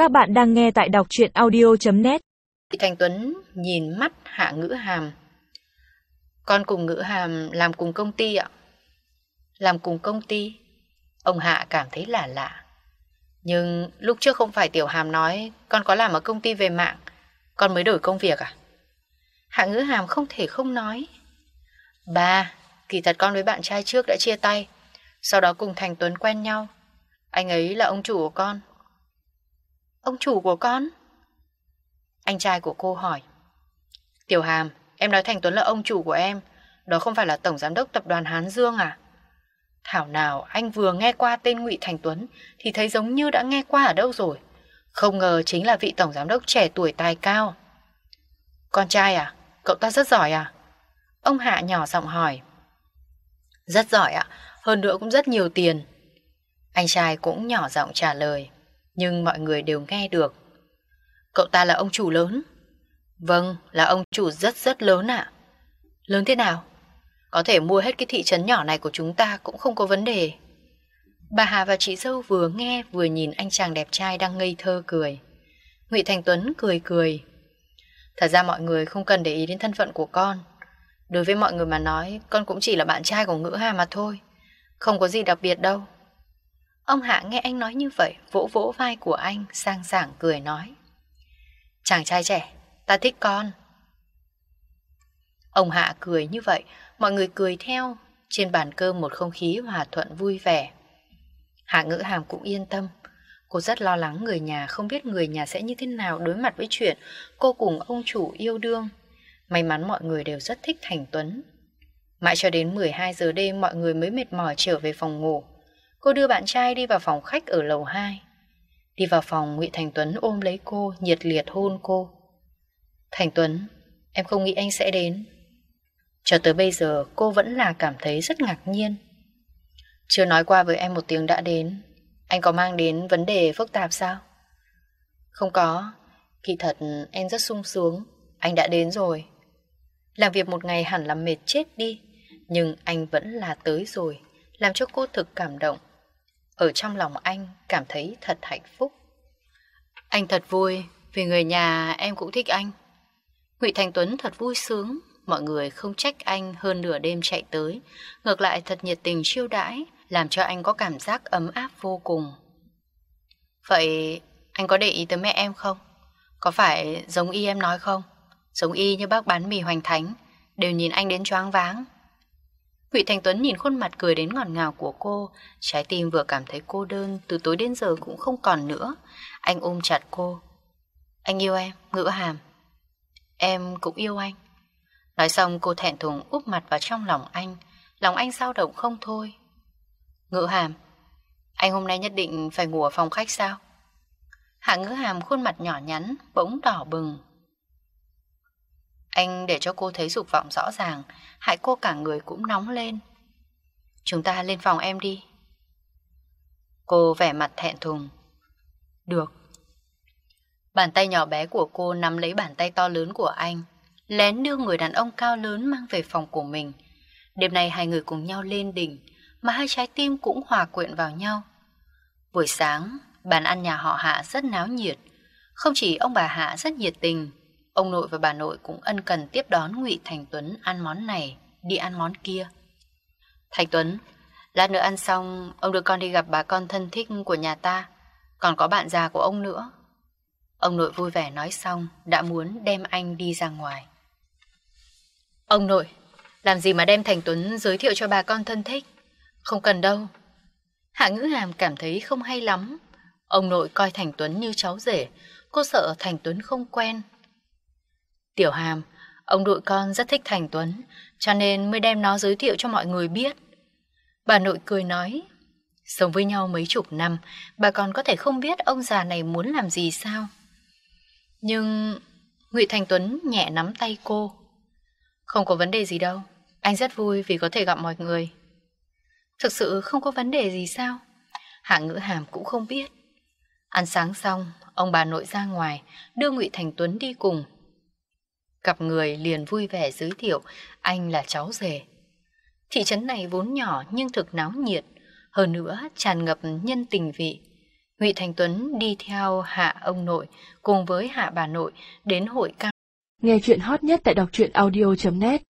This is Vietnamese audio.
Các bạn đang nghe tại đọc truyện audio.net. Thành Tuấn nhìn mắt Hạ Ngữ Hàm. Con cùng Ngữ Hàm làm cùng công ty ạ. Làm cùng công ty? Ông Hạ cảm thấy lạ lạ. Nhưng lúc trước không phải Tiểu Hàm nói con có làm ở công ty về mạng, con mới đổi công việc à? Hạ Ngữ Hàm không thể không nói. Ba, kỳ thật con với bạn trai trước đã chia tay, sau đó cùng Thành Tuấn quen nhau. Anh ấy là ông chủ của con. Ông chủ của con? Anh trai của cô hỏi. Tiểu Hàm, em nói Thành Tuấn là ông chủ của em, đó không phải là tổng giám đốc tập đoàn Hán Dương à? Thảo nào anh vừa nghe qua tên Ngụy Thành Tuấn thì thấy giống như đã nghe qua ở đâu rồi. Không ngờ chính là vị tổng giám đốc trẻ tuổi tài cao. Con trai à? Cậu ta rất giỏi à? Ông Hạ nhỏ giọng hỏi. Rất giỏi ạ, hơn nữa cũng rất nhiều tiền. Anh trai cũng nhỏ giọng trả lời, nhưng mọi người đều nghe được. Cậu ta là ông chủ lớn. Vâng, là ông chủ rất rất lớn ạ. Lớn thế nào? Có thể mua hết cái thị trấn nhỏ này của chúng ta cũng không có vấn đề. Bà Hà và chị dâu vừa nghe vừa nhìn anh chàng đẹp trai đang ngây thơ cười. Ngụy Thành Tuấn cười cười. Thật ra mọi người không cần để ý đến thân phận của con. Đối với mọi người mà nói, con cũng chỉ là bạn trai của Ngữ Hà mà thôi. Không có gì đặc biệt đâu. Ông Hạ nghe anh nói như vậy, vỗ vỗ vai của anh, sang sảng cười nói. Chàng trai trẻ, ta thích con. Ông Hạ cười như vậy, mọi người cười theo. Trên bàn cơm một không khí hòa thuận vui vẻ. Hạ Ngữ Hàm cũng yên tâm. Cô rất lo lắng người nhà không biết người nhà sẽ như thế nào đối mặt với chuyện cô cùng ông chủ yêu đương. May mắn mọi người đều rất thích Thành Tuấn. Mãi cho đến 12 giờ đêm mọi người mới mệt mỏi trở về phòng ngủ. Cô đưa bạn trai đi vào phòng khách ở lầu 2. Đi vào phòng, Ngụy Thành Tuấn ôm lấy cô, nhiệt liệt hôn cô. Thành Tuấn, em không nghĩ anh sẽ đến. Cho tới bây giờ cô vẫn là cảm thấy rất ngạc nhiên. Chưa nói qua với em một tiếng đã đến. Anh có mang đến vấn đề phức tạp sao? Không có. Kỳ thật em rất sung sướng. Anh đã đến rồi. Làm việc một ngày hẳn là mệt chết đi, nhưng anh vẫn là tới rồi, làm cho cô thực cảm động. Ở trong lòng anh cảm thấy thật hạnh phúc. Anh thật vui, vì người nhà em cũng thích anh. Ngụy Thành Tuấn thật vui sướng. Mọi người không trách anh hơn nửa đêm chạy tới, ngược lại thật nhiệt tình chiêu đãi, làm cho anh có cảm giác ấm áp vô cùng. Vậy anh có để ý tới mẹ em không? Có phải giống y em nói không? Giống y như bác bán mì Hoành Thánh, đều nhìn anh đến choáng váng. Ngụy Thành Tuấn nhìn khuôn mặt cười đến ngọt ngào của cô, trái tim vừa cảm thấy cô đơn, từ tối đến giờ cũng không còn nữa. Anh ôm chặt cô. Anh yêu em, Ngữ Hàm. Em cũng yêu anh. Nói xong cô thẹn thùng úp mặt vào trong lòng anh dao động không thôi. Ngữ Hàm, anh hôm nay nhất định phải ngủ ở phòng khách sao? Hạ Ngữ Hàm khuôn mặt nhỏ nhắn bỗng đỏ bừng. Anh để cho cô thấy dục vọng rõ ràng, hại cô cả người cũng nóng lên. Chúng ta lên phòng em đi. Cô vẻ mặt thẹn thùng. Được. Bàn tay nhỏ bé của cô nắm lấy bàn tay to lớn của anh, lén đưa người đàn ông cao lớn mang về phòng của mình. Đêm nay hai người cùng nhau lên đỉnh, mà hai trái tim cũng hòa quyện vào nhau. Buổi sáng, bàn ăn nhà họ Hạ rất náo nhiệt. Không chỉ ông bà Hạ rất nhiệt tình, ông nội và bà nội cũng ân cần tiếp đón Ngụy Thành Tuấn ăn món này, đi ăn món kia. Thành Tuấn, lát nữa ăn xong, ông đưa con đi gặp bà con thân thích của nhà ta, còn có bạn già của ông nữa. Ông nội vui vẻ nói xong, đã muốn đem anh đi ra ngoài. Ông nội, làm gì mà đem Thành Tuấn giới thiệu cho bà con thân thích? Không cần đâu. Hạ Ngữ Hàm cảm thấy không hay lắm. Ông nội coi Thành Tuấn như cháu rể, cô sợ Thành Tuấn không quen. Tiểu Hàm, ông nội con rất thích Thành Tuấn, cho nên mới đem nó giới thiệu cho mọi người biết. Bà nội cười nói, sống với nhau mấy chục năm, bà còn có thể không biết ông già này muốn làm gì sao? Nhưng Ngụy Thành Tuấn nhẹ nắm tay cô. Không có vấn đề gì đâu, anh rất vui vì có thể gặp mọi người. Thực sự không có vấn đề gì sao? Hạ Ngữ Hàm cũng không biết. Ăn sáng xong, ông bà nội ra ngoài, đưa Ngụy Thành Tuấn đi cùng. Gặp người liền vui vẻ giới thiệu anh là cháu rể. Thị trấn này vốn nhỏ nhưng thực náo nhiệt, hơn nữa tràn ngập nhân tình vị. Ngụy Thành Tuấn đi theo Hạ ông nội cùng với Hạ bà nội đến hội cam. Nghe chuyện hot nhất tại đọc truyện audio.net